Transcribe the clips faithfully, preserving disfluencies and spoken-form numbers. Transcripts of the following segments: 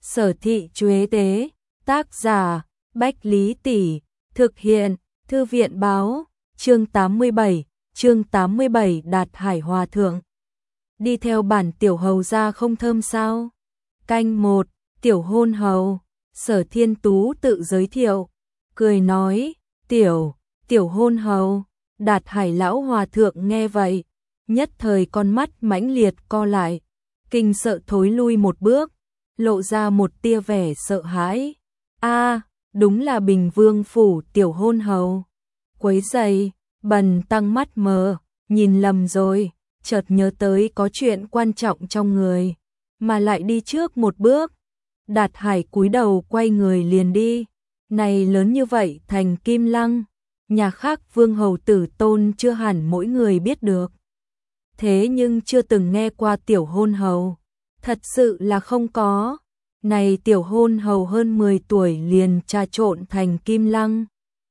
Sở Thị Chuế Tế, tác giả Bách Lý Tỷ, thực hiện Thư viện Báo, chương tám mươi bảy, chương tám mươi bảy Đạt Hải Hòa Thượng. Đi theo bản tiểu hầu ra không thơm sao? Canh một, tiểu hôn hầu, Sở Thiên Tú tự giới thiệu, cười nói, tiểu, tiểu hôn hầu. Đạt Hải lão hòa thượng nghe vậy, nhất thời con mắt mãnh liệt co lại, kinh sợ thối lui một bước, lộ ra một tia vẻ sợ hãi. A, đúng là Bình Vương phủ tiểu hôn hầu. Quấy rầy, bần tăng mắt mờ, nhìn lầm rồi, chợt nhớ tới có chuyện quan trọng trong người, mà lại đi trước một bước. Đạt Hải cúi đầu quay người liền đi. Này lớn như vậy thành Kim Lăng, nhà khác vương hầu tử tôn chưa hẳn mỗi người biết được. Thế nhưng chưa từng nghe qua tiểu hôn hầu, thật sự là không có. Này tiểu hôn hầu hơn mười tuổi liền trà trộn thành Kim Lăng,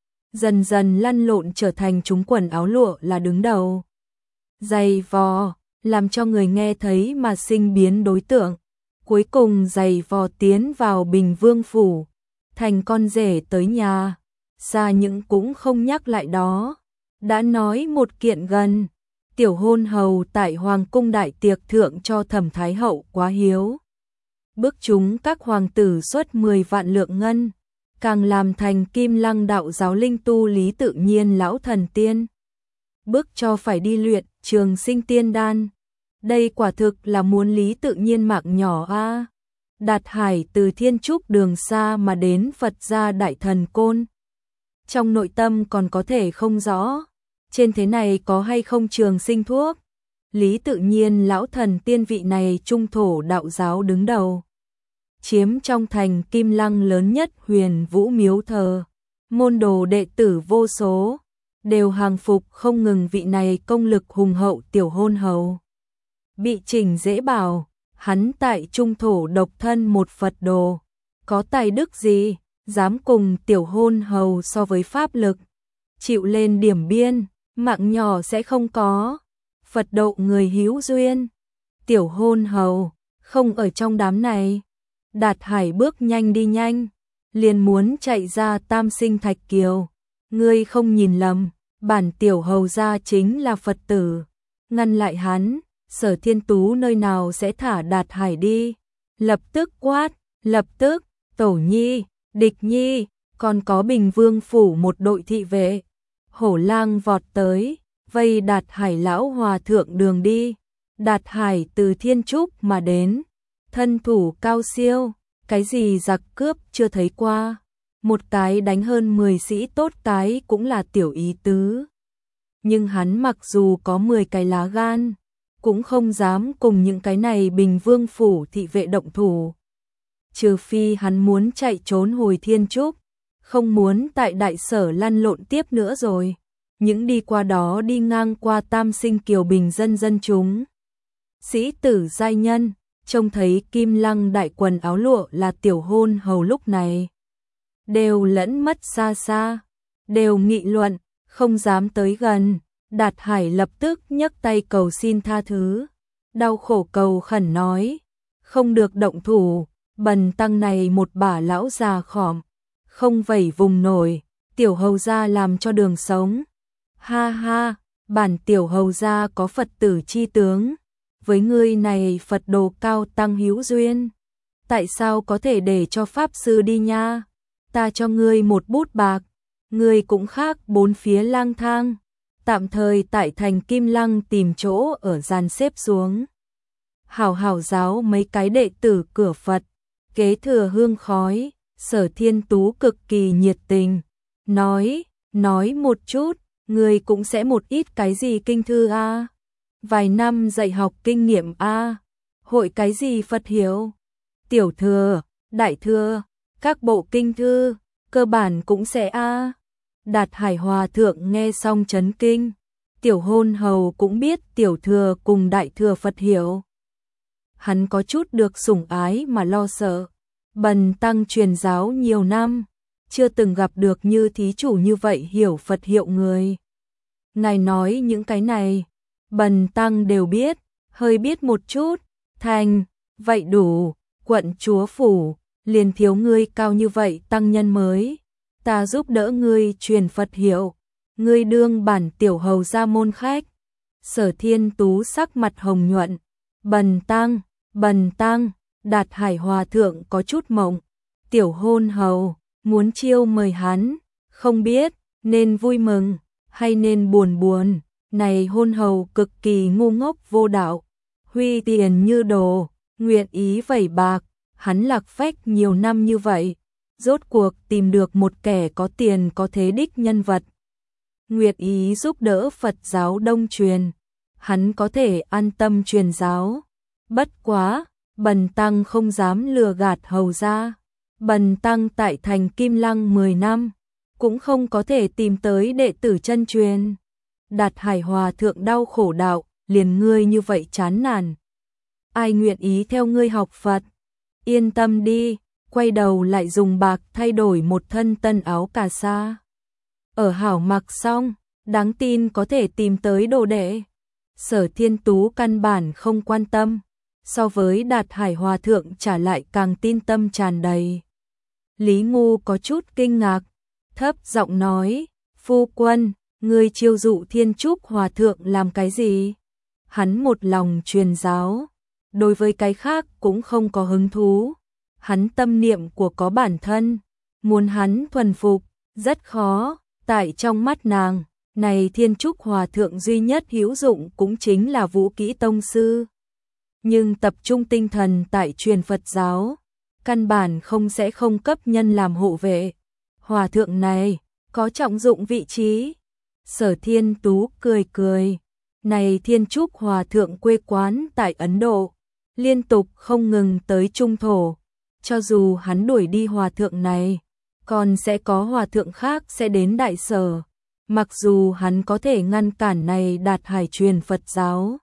dần dần lăn lộn trở thành chúng quần áo lụa là đứng đầu. Giày vò, làm cho người nghe thấy mà sinh biến đối tượng. Cuối cùng giày vò tiến vào Bình Vương phủ, thành con rể tới nhà. Xa những cũng không nhắc lại đó. Đã nói một kiện gần, tiểu hôn hầu tại Hoàng cung đại tiệc thượng cho Thẩm Thái hậu quá hiếu, bức chúng các hoàng tử xuất mười vạn lượng ngân, càng làm thành Kim Lăng đạo giáo linh tu Lý Tự Nhiên lão thần tiên, bức cho phải đi luyện Trường Sinh Tiên Đan. Đây quả thực là muốn Lý Tự Nhiên mạng nhỏ a. À. Đạt Hải từ Thiên Trúc đường xa mà đến Phật gia Đại Thần Côn, trong nội tâm còn có thể không rõ, trên thế này có hay không trường sinh thuốc. Lý Tự Nhiên lão thần tiên vị này trung thổ đạo giáo đứng đầu, chiếm trong thành Kim Lăng lớn nhất Huyền Vũ miếu thờ, môn đồ đệ tử vô số, đều hàng phục không ngừng vị này công lực hùng hậu tiểu hôn hầu. Bị Trình dễ bảo, hắn tại trung thổ độc thân một Phật đồ, có tài đức gì, dám cùng tiểu hôn hầu so với pháp lực, chịu lên điểm biên, mạng nhỏ sẽ không có. Phật độ người hữu duyên, tiểu hôn hầu không ở trong đám này. Đạt Hải bước nhanh đi nhanh, liền muốn chạy ra Tam Sinh Thạch Kiều. Ngươi không nhìn lầm, bản tiểu hầu gia chính là Phật tử. Ngăn lại hắn, Sở Thiên Tú nơi nào sẽ thả Đạt Hải đi. Lập tức quát, lập tức, Tổ Nhi, Địch Nhi, còn có Bình Vương phủ một đội thị vệ, hổ lang vọt tới, vây Đạt Hải lão hòa thượng đường đi. Đạt Hải từ Thiên Trúc mà đến, thân thủ cao siêu, cái gì giặc cướp chưa thấy qua, một cái đánh hơn mười sĩ tốt cái cũng là tiểu ý tứ. Nhưng hắn mặc dù có mười cái lá gan, cũng không dám cùng những cái này Bình Vương phủ thị vệ động thủ. Trừ phi hắn muốn chạy trốn hồi Thiên Trúc, không muốn tại đại sở lăn lộn tiếp nữa rồi. Những đi qua đó đi ngang qua Tam Sinh Kiều bình dân dân chúng, sĩ tử giai nhân, trông thấy Kim Lăng đại quần áo lụa là tiểu hôn hầu lúc này, đều lẫn mất xa xa, đều nghị luận, không dám tới gần. Đạt Hải lập tức nhấc tay cầu xin tha thứ, đau khổ cầu khẩn nói, không được động thủ, bần tăng này một bả lão già khỏm, không vẩy vùng nổi, tiểu hầu gia làm cho đường sống. Ha ha, bản tiểu hầu gia có Phật tử chi tướng, với ngươi này Phật đồ cao tăng hữu duyên, tại sao có thể để cho pháp sư đi nha? Ta cho ngươi một bút bạc, ngươi cũng khác bốn phía lang thang, tạm thời tại thành Kim Lăng tìm chỗ ở gian xếp xuống, hảo hảo giáo mấy cái đệ tử cửa Phật, kế thừa hương khói. Sở Thiên Tú cực kỳ nhiệt tình, nói, nói một chút, ngươi cũng sẽ một ít cái gì kinh thư a, vài năm dạy học kinh nghiệm a, hội cái gì Phật hiểu, tiểu thừa, đại thừa, các bộ kinh thư, cơ bản cũng sẽ a. Đạt Hải hòa thượng nghe xong chấn kinh, tiểu hôn hầu cũng biết tiểu thừa cùng đại thừa Phật hiểu. Hắn có chút được sủng ái mà lo sợ. Bần tăng truyền giáo nhiều năm, chưa từng gặp được như thí chủ như vậy hiểu Phật hiệu người. Ngài nói những cái này, bần tăng đều biết, hơi biết một chút, thành, vậy đủ, quận chúa phủ, liền thiếu ngươi cao như vậy tăng nhân mới, ta giúp đỡ ngươi truyền Phật hiệu, ngươi đương bản tiểu hầu gia môn khách. Sở Thiên Tú sắc mặt hồng nhuận, bần tăng, bần tăng, Đạt Hải Hòa Thượng có chút mộng, tiểu hôn hầu, muốn chiêu mời hắn, không biết, nên vui mừng, hay nên buồn buồn, này hôn hầu cực kỳ ngu ngốc vô đạo, huy tiền như đồ, nguyện ý vẩy bạc, hắn lạc phách nhiều năm như vậy, rốt cuộc tìm được một kẻ có tiền có thế đích nhân vật. Nguyện ý giúp đỡ Phật giáo đông truyền, hắn có thể an tâm truyền giáo. Bất quá, bần tăng không dám lừa gạt hầu gia. Bần tăng tại thành Kim Lăng mười năm, cũng không có thể tìm tới đệ tử chân truyền. Đạt Hải Hòa Thượng đau khổ đạo, liền ngươi như vậy chán nản. Ai nguyện ý theo ngươi học Phật? Yên tâm đi, quay đầu lại dùng bạc thay đổi một thân tân áo cà sa. Ở hảo mặc xong, đáng tin có thể tìm tới đồ đệ. Sở Thiên Tú căn bản không quan tâm, so với Đạt Hải Hòa Thượng trả lại càng tin tâm tràn đầy. Lý Ngu có chút kinh ngạc, thấp giọng nói, phu quân, ngươi chiêu dụ Thiên Trúc Hòa Thượng làm cái gì? Hắn một lòng truyền giáo, đối với cái khác cũng không có hứng thú. Hắn tâm niệm của có bản thân, muốn hắn thuần phục, rất khó. Tại trong mắt nàng, này Thiên Trúc Hòa Thượng duy nhất hữu dụng cũng chính là Vũ Kỹ Tông Sư. Nhưng tập trung tinh thần tại truyền Phật giáo, căn bản không sẽ không cấp nhân làm hộ vệ. Hòa Thượng này, có trọng dụng vị trí. Sở Thiên Tú cười cười, này Thiên Trúc Hòa Thượng quê quán tại Ấn Độ, liên tục không ngừng tới Trung Thổ. Cho dù hắn đuổi đi Hòa Thượng này, còn sẽ có Hòa Thượng khác sẽ đến Đại Sở. Mặc dù hắn có thể ngăn cản này Đạt Hải truyền Phật giáo,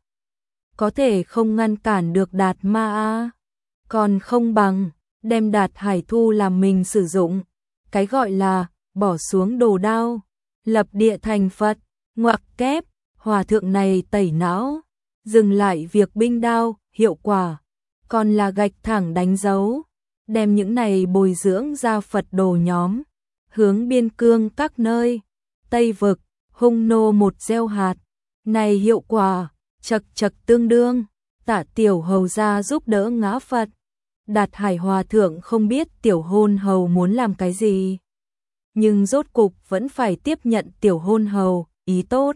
có thể không ngăn cản được Đạt Ma A, còn không bằng đem Đạt Hải thu làm mình sử dụng. Cái gọi là bỏ xuống đồ đao, lập địa thành Phật, ngoặc kép. Hòa Thượng này tẩy não, dừng lại việc binh đao, hiệu quả còn là gạch thẳng đánh dấu, đem những này bồi dưỡng ra Phật đồ nhóm, hướng biên cương các nơi, Tây vực, hung nô một gieo hạt, này hiệu quả, chật chật tương đương. Tạ tiểu hầu ra giúp đỡ ngã Phật. Đạt Hải Hòa Thượng không biết tiểu hôn hầu muốn làm cái gì, nhưng rốt cục vẫn phải tiếp nhận tiểu hôn hầu, ý tốt.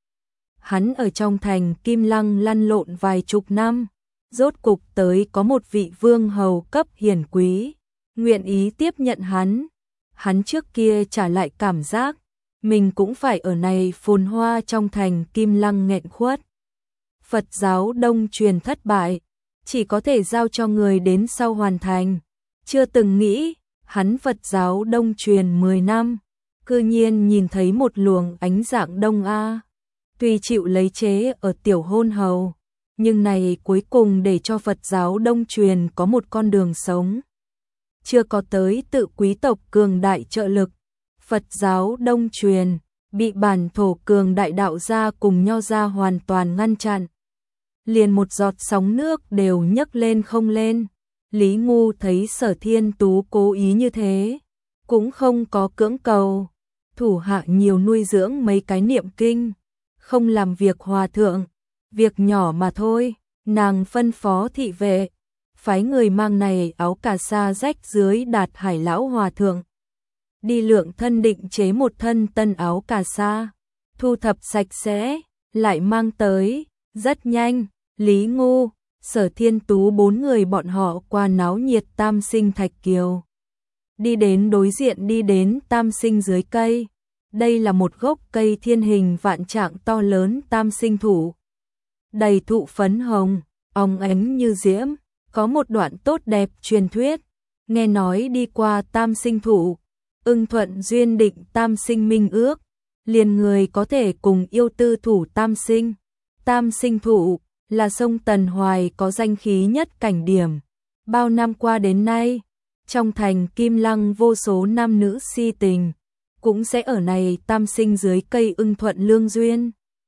Hắn ở trong thành Kim Lăng lăn lộn vài chục năm, rốt cục tới có một vị vương hầu cấp hiển quý, nguyện ý tiếp nhận hắn. Hắn trước kia trả lại cảm giác, mình cũng phải ở này phồn hoa trong thành Kim Lăng nghẹn khuất. Phật giáo đông truyền thất bại, chỉ có thể giao cho người đến sau hoàn thành. Chưa từng nghĩ, hắn Phật giáo đông truyền mười năm, cư nhiên nhìn thấy một luồng ánh dạng đông A. Tuy chịu lấy chế ở tiểu hôn hầu, nhưng này cuối cùng để cho Phật giáo đông truyền có một con đường sống. Chưa có tới tự quý tộc cường đại trợ lực, Phật giáo đông truyền bị bản thổ cường đại đạo gia cùng nho gia hoàn toàn ngăn chặn. Liền một giọt sóng nước đều nhấc lên không lên. Lý Ngu thấy Sở Thiên Tú cố ý như thế, cũng không có cưỡng cầu, thủ hạ nhiều nuôi dưỡng mấy cái niệm kinh, không làm việc hòa thượng, việc nhỏ mà thôi. Nàng phân phó thị vệ, phái người mang này áo cà sa rách dưới Đạt Hải lão hòa thượng, đi lượng thân định chế một thân tân áo cà sa, thu thập sạch sẽ, lại mang tới. Rất nhanh, Lý Ngu, Sở Thiên Tú bốn người bọn họ qua náo nhiệt Tam Sinh Thạch Kiều. Đi đến đối diện đi đến Tam Sinh dưới cây. Đây là một gốc cây thiên hình vạn trạng to lớn tam sinh thụ. Đầy thụ phấn hồng, óng ánh như diễm, có một đoạn tốt đẹp truyền thuyết. Nghe nói đi qua tam sinh thụ, ưng thuận duyên định tam sinh minh ước, liền người có thể cùng yêu tư thủ tam sinh. Tam sinh thụ là sông Tần Hoài có danh khí nhất cảnh điểm. Bao năm qua đến nay, trong thành Kim Lăng vô số nam nữ si tình, cũng sẽ ở này tam sinh dưới cây ưng thuận lương duyên.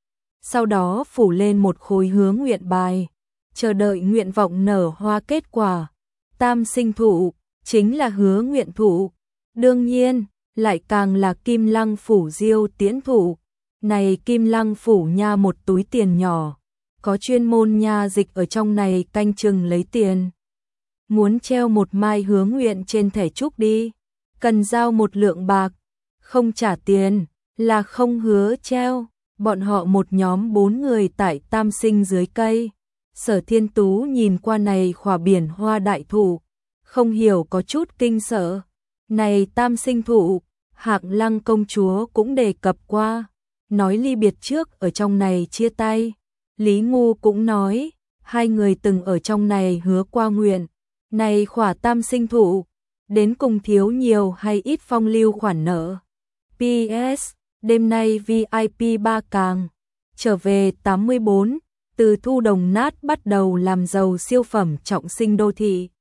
Sau đó phủ lên một khối hướng nguyện bài, chờ đợi nguyện vọng nở hoa kết quả. Tam sinh thụ, chính là hứa nguyện thụ. Đương nhiên, lại càng là Kim Lăng phủ Diêu Tiễn thụ. Này Kim Lăng phủ nha một túi tiền nhỏ, có chuyên môn nha dịch ở trong này canh chừng lấy tiền. Muốn treo một mai hứa nguyện trên thẻ trúc đi, cần giao một lượng bạc, không trả tiền là không hứa treo. Bọn họ một nhóm bốn người tại Tam Sinh dưới cây. Sở Thiên Tú nhìn qua này khỏa biển hoa đại thụ, không hiểu có chút kinh sợ. Này Tam Sinh thụ, Hạng Lăng công chúa cũng đề cập qua, nói ly biệt trước ở trong này chia tay. Lý Ngu cũng nói, hai người từng ở trong này hứa qua nguyện. Này khỏa Tam Sinh thụ, đến cùng thiếu nhiều hay ít phong lưu khoản nợ. pê ét. Đêm nay vi ai pi ba càng trở về tám mươi bốn, từ thu đồng nát bắt đầu làm giàu siêu phẩm trọng sinh đô thị.